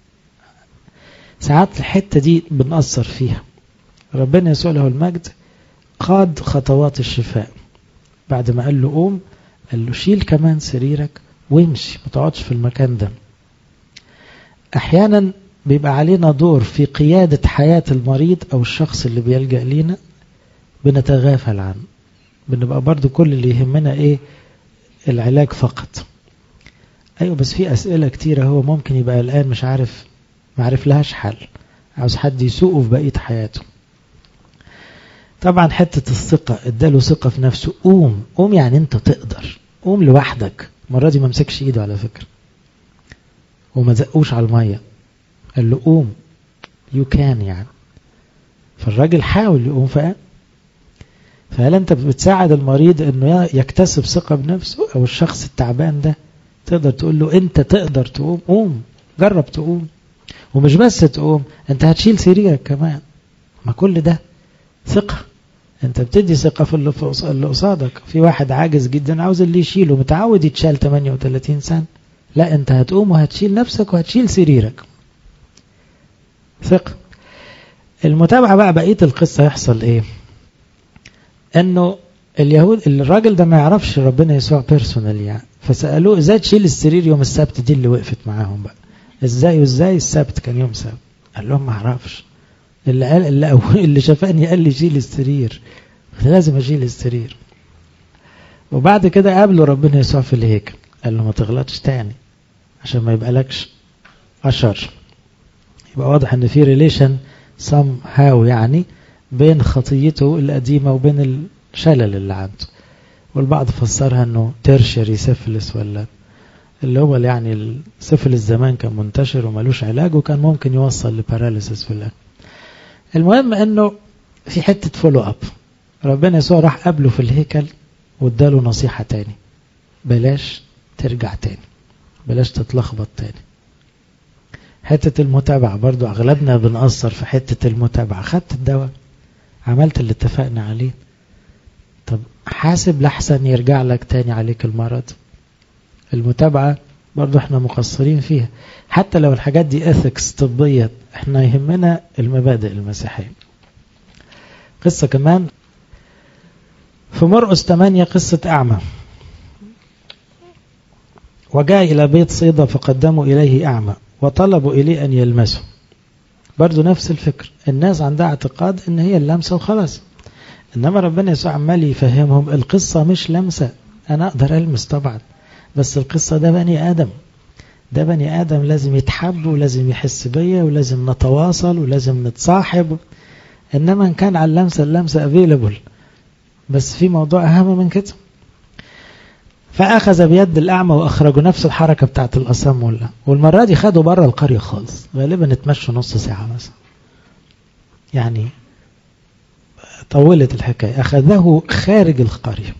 ساعات الحتة دي بنأثر فيها. ربنا يسوع له المجد قاد خطوات الشفاء. بعد ما قال له قوم قال له شيل كمان سريرك وامشي، ما تقعدش في المكان ده. احيانا بيبقى علينا دور في قيادة حياة المريض او الشخص اللي بيلجأ لينا بنتغافل عنه. بنبقى برضو كل اللي يهمنا ايه؟ العلاج فقط. ايوه بس في اسئلة كتيرة هو ممكن يبقى الان مش عارف، ما عارف لهاش حل، عاوز حد يسوقه في بقية حياته. طبعا حتة الثقة، اداله ثقة في نفسه. قوم يعني انت تقدر، قوم لوحدك. المرة دي ما مسكش ايده على فكرة وما زقوش على المية، قال له قوم يو كان يعني. فالراجل حاول يقوم فقام. فهل انت بتساعد المريض انه يكتسب ثقة بنفسه؟ او الشخص التعبان ده تقدر تقول له انت تقدر تقوم، قوم جرب تقوم. ومش بس تقوم، انت هتشيل سريرك كمان. ما كل ده ثقة. انت بتدي ثقة في اللي قصادك. في واحد عاجز جدا عاوز اللي يشيله، متعود يتشال 38 سنة. لا انت هتقوم وهتشيل نفسك وهتشيل سريرك. ثقة. المتابعة بقى بقية القصة يحصل ايه؟ انه اليهود الراجل ده ما يعرفش ربنا يسوع بيرسونال يعني، فسألوه ازاي تشيل السرير يوم السبت؟ دي اللي وقفت معاهم بقى. ازاي السبت كان يوم سبت؟ قال لهم ما اعرفش. اللي شافني قال لي شيل السرير، لازم اشيل السرير. وبعد كده قابلوا ربنا يسوع في الهيكل، قال له ما تغلطش تاني عشان ما يبقى لكش أشر. يبقى واضح ان في ريليشن somehow يعني بين خطيته القديمة وبين الشلل اللي عنده. والبعض فسرها انه تيرشري سيفلس، ولا اللي هو يعني السيفلس زمان كان منتشر ومالوش علاج وكان ممكن يوصل لباراليسيس في الآن. المهم انه في حتة فولو اب. ربنا يسوع راح قابله في الهيكل واداله نصيحة تاني، بلاش ترجع تاني، بلاش تتلخبط تاني. حتة المتابعة برضو اغلبنا بنأثر في حتة المتابعة. خدت الدواء، عملت اللي اتفقنا عليه، طب حاسب لحسن يرجع لك تاني عليك المرض. المتابعة برضو احنا مقصرين فيها، حتى لو الحاجات دي ethics طبية، احنا يهمنا المبادئ المسيحية. قصة كمان في مرقس 8، قصة أعمى. وجاء إلى بيت صيدا فقدموا إليه أعمى وطلبوا إليه أن يلمسه. برضو نفس الفكر، الناس عندها اعتقاد ان هي اللمسة وخلاص، انما ربنا يسوع عمال يفهمهم القصة مش لمسة، انا اقدر المس طبعا، بس القصة ده بني آدم، ده بني آدم لازم يتحب ولازم يحس بيا ولازم نتواصل ولازم نتصاحب. انما ان كان على اللمسة available، بس في موضوع اهم من كده. فأخذ بيد الأعمى وأخرجوا، نفس الحركة بتاعت الأصم والمرة دي خدوا بره القرية خالص، غالبا اتمشوا نص ساعة مثلا، يعني طولت الحكاية. أخذه خارج القرية،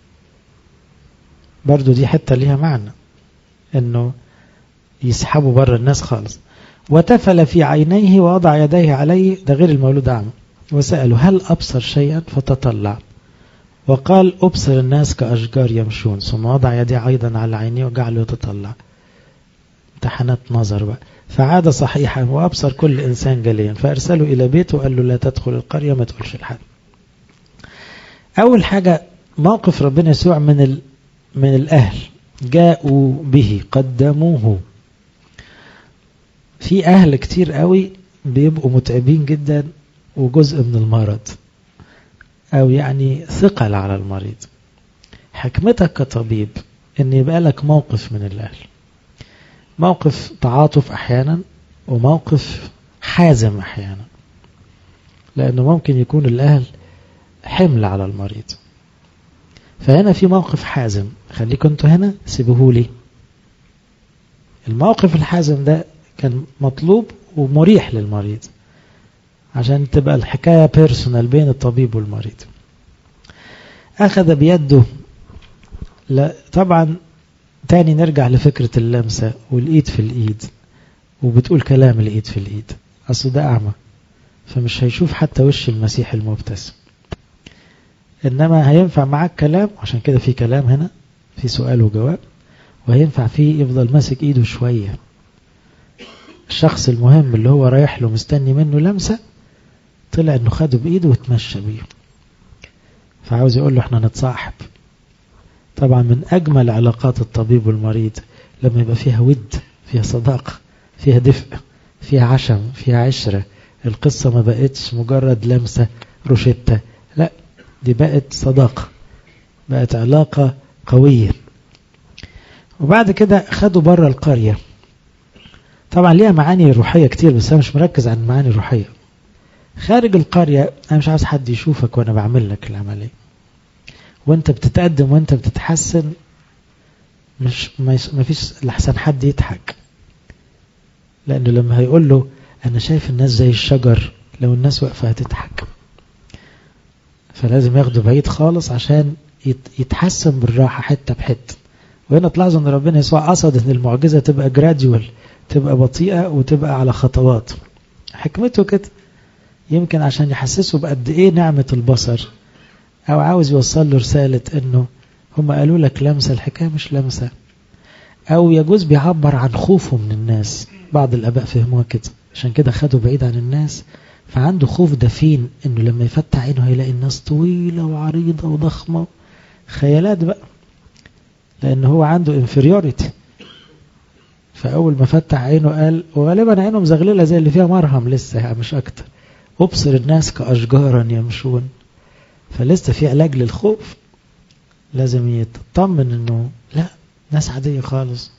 برضو دي حتى ليها معنى انه يسحبوا بره الناس خالص. وتفل في عينيه ووضع يديه عليه، ده غير المولود أعمى، وسأله هل أبصر شيئا؟ فتطلع وقال أبصر الناس كأشجار يمشون، ثم وضع يديه أيضا على عينيه وجعله يتطلع. امتحانات نظر بقى. فعاد صحيحا وأبصر كل إنسان جليا، فأرسله إلى بيته وقال له لا تدخل القرية، ما تقولش لحد. أول حاجة موقف ربنا يسوع من الأهل، جاءوا به قدموه. في أهل كتير قوي بيبقوا متعبين جدا وجزء من المرض، أو يعني ثقل على المريض. حكمتك كطبيب إن يبقى لك موقف من الأهل، موقف تعاطف أحيانا وموقف حازم أحيانا، لأنه ممكن يكون الأهل حمل على المريض. فهنا في موقف حازم، خليكم انتوا هنا سيبوهولي. الموقف الحازم ده كان مطلوب ومريح للمريض عشان تبقى الحكاية بيرسونال بين الطبيب والمريض. أخذ بيده. لا طبعا تاني نرجع لفكرة اللمسة والإيد في الإيد، وبتقول كلام الإيد في الإيد. أصل ده أعمى فمش هيشوف حتى وش المسيح المبتسم، إنما هينفع معاك كلام، عشان كده في كلام هنا، في سؤال وجواب، وهينفع فيه يفضل ماسك إيده شوية. الشخص المهم اللي هو رايح له مستني منه لمسة، طلع إنه خده بإيده وتمشى بيه، فعاوز يقول له احنا نتصاحب. طبعا من أجمل علاقات الطبيب والمريض لما يبقى فيها ود، فيها صداقة، فيها دفء، فيها عشم، فيها عشرة. القصة ما بقتش مجرد لمسة روشتة، لا دي بقت صداقة، بقت علاقة قوية. وبعد كده خدوا بره القرية. طبعا ليها معاني روحية كتير، بس أنا مش مركز عن المعاني الروحية. خارج القرية أنا مش عاوز حد يشوفك وأنا بعمل لك العملية، وأنت بتتقدم وأنت بتتحسن، ما فيش لحسن حد يضحك، لأنه لما هيقول له أنا شايف الناس زي الشجر، لو الناس وقفة هتضحك، فلازم ياخده بعيد خالص عشان يتحسن بالراحة حتة بحتة. وهنا تلاحظوا أن ربنا يسوع قصد أن المعجزة تبقى جراديوال، تبقى بطيئة وتبقى على خطوات. حكمته كده، يمكن عشان يحسسه بقد إيه نعمة البصر، أو عاوز يوصل له رسالة أنه هم قالوا لك لمسة، الحكاية مش لمسة. أو يجوز بيعبر عن خوفه من الناس، بعض الآباء فهموها كده، عشان كده خدوا بعيد عن الناس، فعنده خوف دفين أنه لما يفتح عينه هيلاقي الناس طويلة وعريضة وضخمة، خيالات بقى، لأنه هو عنده inferiority. فأول ما فتح عينه قال، وغالبا عينه مزغللة زي اللي فيها مرهم لسه، يعني مش أكتر، أبصر الناس كأشجارا يمشون. فلسه في علاج للخوف، لازم يتطمن أنه لا، ناس عادية خالص.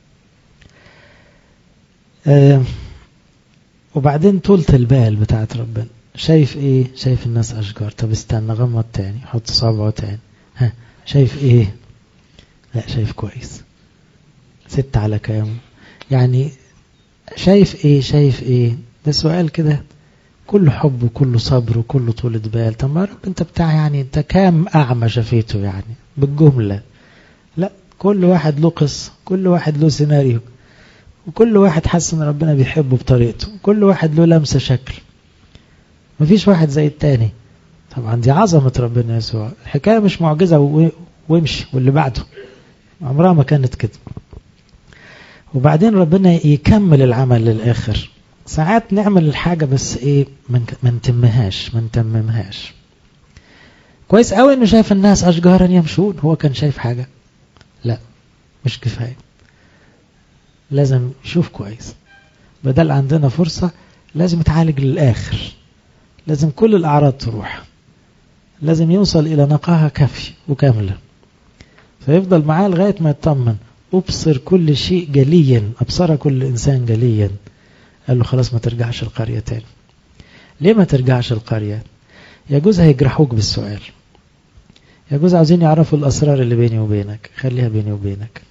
وبعدين طولة البال بتاعت ربنا، شايف ايه؟ شايف الناس أشجار. طب استنى، غمض تاني، حط صابعه تاني، ها شايف ايه؟ لا شايف كويس. 6 على كام؟ يعني شايف ايه؟ شايف ايه؟ ده سؤال كده كله حب وكله صبر وكله طولة بال. طب ما رب انت بتاع، يعني انت كام أعمى شفيته يعني بالجملة؟ لا، كل واحد له قصة، كل واحد له سيناريو، وكل واحد حس ان ربنا بيحبه بطريقته، كل واحد له لمسة شكل، مفيش واحد زي التاني. طبعا دي عظمة ربنا يسوع. الحكاية مش معجزة وامشي واللي بعده، عمرها ما كانت كده. وبعدين ربنا يكمل العمل للآخر. ساعات نعمل الحاجة بس ايه ما نتممهاش. كويس قوي انه شايف الناس اشجارا يمشون، هو كان شايف حاجة؟ لا، مش كفاية، لازم يشوف كويس. بدل عندنا فرصة لازم يتعالج للآخر، لازم كل الأعراض تروح، لازم يوصل إلى نقاهة كافية وكاملة، فيفضل معاه لغاية ما يطمن. أبصر كل شيء جليا، أبصر كل إنسان جليا. قال له خلاص ما ترجعش القرية تاني. ليه ما ترجعش القرية؟ يجوز هيجرحوك بالسؤال، يجوز عاوزين يعرفوا الأسرار اللي بيني وبينك، خليها بيني وبينك.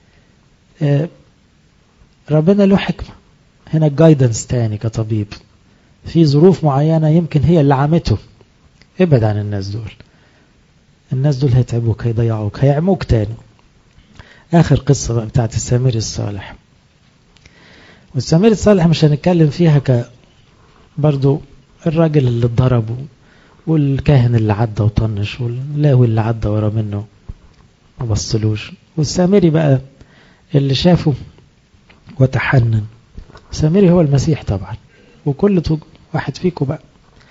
ربنا له حكمة هنا، الجايدنس تاني كطبيب في ظروف معينة يمكن هي اللي عامته. ابعد عن الناس دول، الناس دول هيتعبوك، هيضيعوك، هيعموك تاني. آخر قصة بقى بتاعت السامري الصالح. والسامري الصالح مش هنتكلم فيها برضو الراجل اللي اتضرب والكاهن اللي عدى وطنش واللاوي اللي عدى ورا منه وبصلوش، والسامري بقى اللي شافه وتحنن. السامري هو المسيح طبعا، وكل واحد فيكم بقى.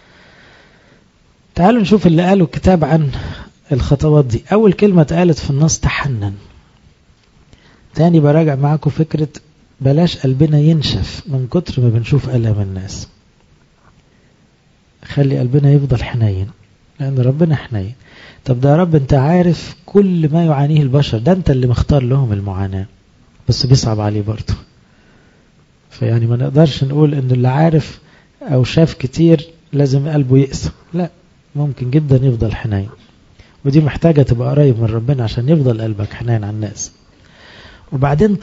تعالوا نشوف اللي قاله الكتاب عن الخطوات دي. أول كلمة اتقالت في النص تحنن. تاني براجع معاكم فكرة بلاش قلبنا ينشف من كتر ما بنشوف ألم الناس. خلي قلبنا يفضل حنين، لأن ربنا حنين. طب ده يا رب انت عارف كل ما يعانيه البشر، ده انت اللي مختار لهم المعاناة، بس بيصعب عليه برضه. فيعني ما نقدرش نقول ان اللي عارف او شاف كتير لازم قلبه يقسى، لا، ممكن جدا يفضل حنين. ودي محتاجة تبقى قريب من ربنا عشان يفضل قلبك حنين على الناس. وبعدين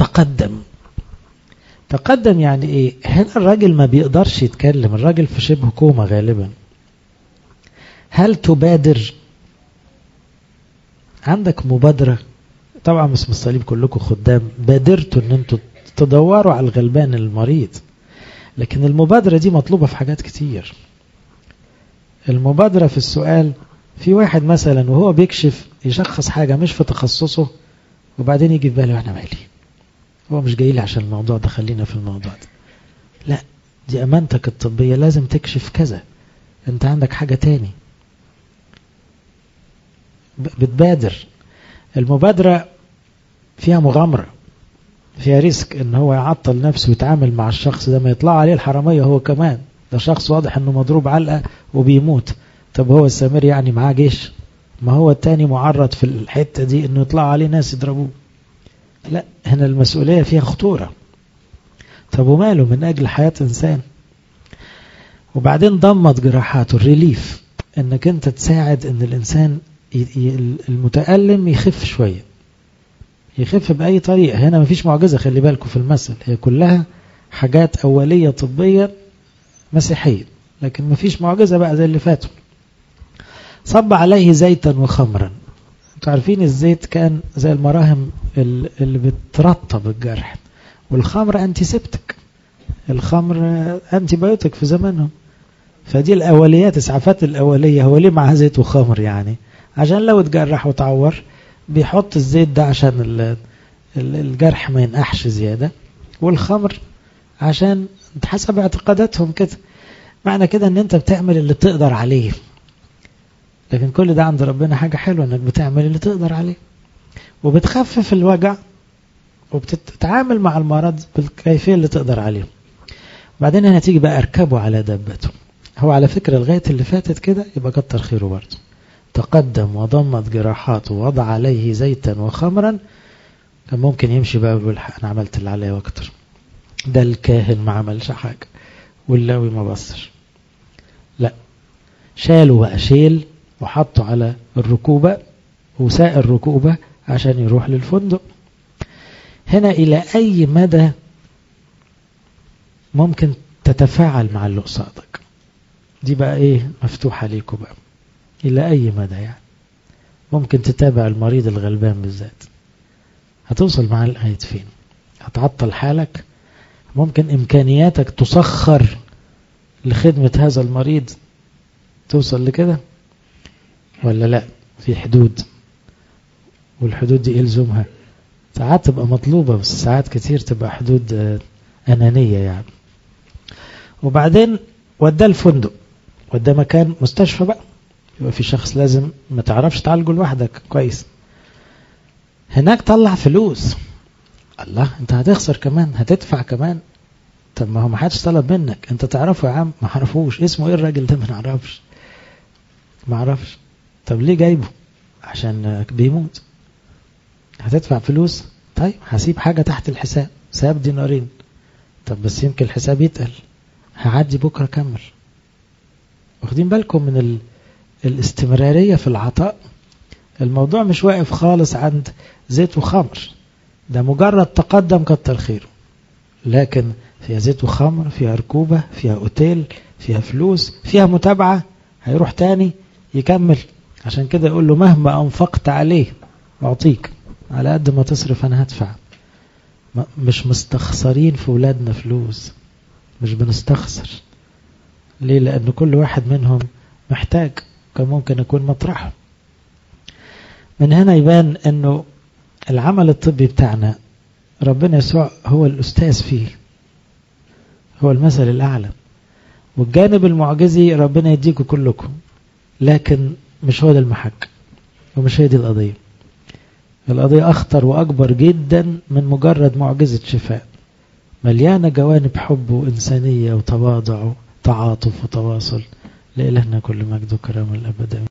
تقدم يعني ايه؟ هنا الراجل ما بيقدرش يتكلم، الراجل في شبه كوما غالبا. هل تبادر؟ عندك مبادرة؟ طبعا مش الصليب كلكم خدام بادرتوا ان انتوا تدوروا على الغلبان المريض، لكن المبادرة دي مطلوبة في حاجات كتير. المبادرة في السؤال، في واحد مثلا وهو بيكشف يشخص حاجة مش في تخصصه، وبعدين يجي في باله انا مالي، هو مش جاي لي عشان الموضوع ده، خلينا في الموضوع ده. لا، دي امانتك الطبية، لازم تكشف كذا، انت عندك حاجة تاني. بتبادر. المبادرة فيها مغامرة، فيها ريسك ان هو يعطل نفسه ويتعامل مع الشخص ده، ما يطلع عليه الحرامية هو كمان، ده شخص واضح انه مضروب علقة وبيموت. طب هو السامري يعني معاه جيش؟ ما هو التاني معرض في الحتة دي انه يطلع عليه ناس يضربوه. لا، هنا المسؤولية فيها خطورة. طب وماله، من اجل حياة انسان. وبعدين ضمت جراحاته، الريليف، انك انت تساعد ان الانسان المتألم يخف شوية، يخف بأي طريقة. هنا مفيش معجزة، خلي بالكم في المثل، هي كلها حاجات أولية طبية مسيحية، لكن مفيش معجزة بقى زي اللي فاتوا. صب عليه زيتا وخمرا. انتوا عارفين الزيت كان زي المراهم اللي بترطب الجرح، والخمر أنتيسبتك، الخمر أنتيبيوتك في زمانهم. فدي الأوليات، إسعافات الأولية. هو ليه معها زيت وخمر؟ يعني عشان لو اتجرح وتعور بيحط الزيت ده عشان الجرح ما ينقحش زيادة، والخمر عشان حسب اعتقاداتهم كده. معنى كده ان انت بتعمل اللي تقدر عليه، لكن كل ده عند ربنا حاجة حلوة، انك بتعمل اللي تقدر عليه وبتخفف الوجع وبتتعامل مع المرض بالكيفية اللي تقدر عليه. بعدين هنا تيجي بقى اركبه على دابته. هو على فكرة لغاية اللي فاتت كده يبقى كتر خيره برضه، تقدم وضمت جراحاته ووضع عليه زيتا وخمرا. كان ممكن يمشي بقى ويقول انا عملت اللي عليا واكتر، ده الكاهن ما عملش حاجة واللاوي ما بصش. لا، شاله بقى شيل وحطه على الركوبة وساق الركوبة عشان يروح للفندق. هنا إلى أي مدى ممكن تتفاعل مع اللي قصادك؟ دي بقى ايه مفتوحة ليكم بقى. إلى أي مدى يعني ممكن تتابع المريض الغلبان بالذات؟ هتوصل معاه لغاية فين؟ هتعطل حالك؟ ممكن إمكانياتك تسخر لخدمة هذا المريض توصل لكده ولا لا؟ في حدود، والحدود دي إلزمها ساعات تبقى مطلوبة بس ساعات كتير تبقى حدود أنانية يعني. وبعدين وداه الفندق، وداه مكان مستشفى بقى، يبقى في شخص لازم ما تعرفش تعالجه لوحدك كويس. هناك طلع فلوس. الله، انت هتخسر كمان، هتدفع كمان. طب ما هو ما حدش طلب منك، انت تعرفه يا عم؟ ما عرفوش. اسمه ايه الراجل ده؟ ما عرفش. طب ليه جايبه؟ عشان بيموت. هتدفع فلوس؟ طيب هسيب حاجة تحت الحساب، ساب دينارين. طب بس يمكن الحساب يتقل، هعدي بكرة كمل. واخدين بالكم من الاستمرارية في العطاء؟ الموضوع مش واقف خالص عند زيت وخمر، ده مجرد تقدم كتر خيره، لكن فيها زيت وخمر، فيها ركوبة، فيها اوتيل، فيها فلوس، فيها متابعة، هيروح تاني يكمل. عشان كده يقول له مهما أنفقت عليه أعطيك، على قد ما تصرف أنا هدفع. مش مستخسرين في ولادنا فلوس، مش بنستخسر. ليه؟ لأن كل واحد منهم محتاج، كان ممكن يكون مطرحه. من هنا يبان أنه العمل الطبي بتاعنا ربنا يسوع هو الأستاذ فيه، هو المثل الأعلى. والجانب المعجزي ربنا يديكم كلكم، لكن مش هو ده المحك، ومش هي دي القضية. القضية أخطر وأكبر جدا من مجرد معجزة شفاء، مليانة جوانب حب وإنسانية وتواضع وتعاطف وتواصل. لإلهنا كل مجد وكرامة الأبد.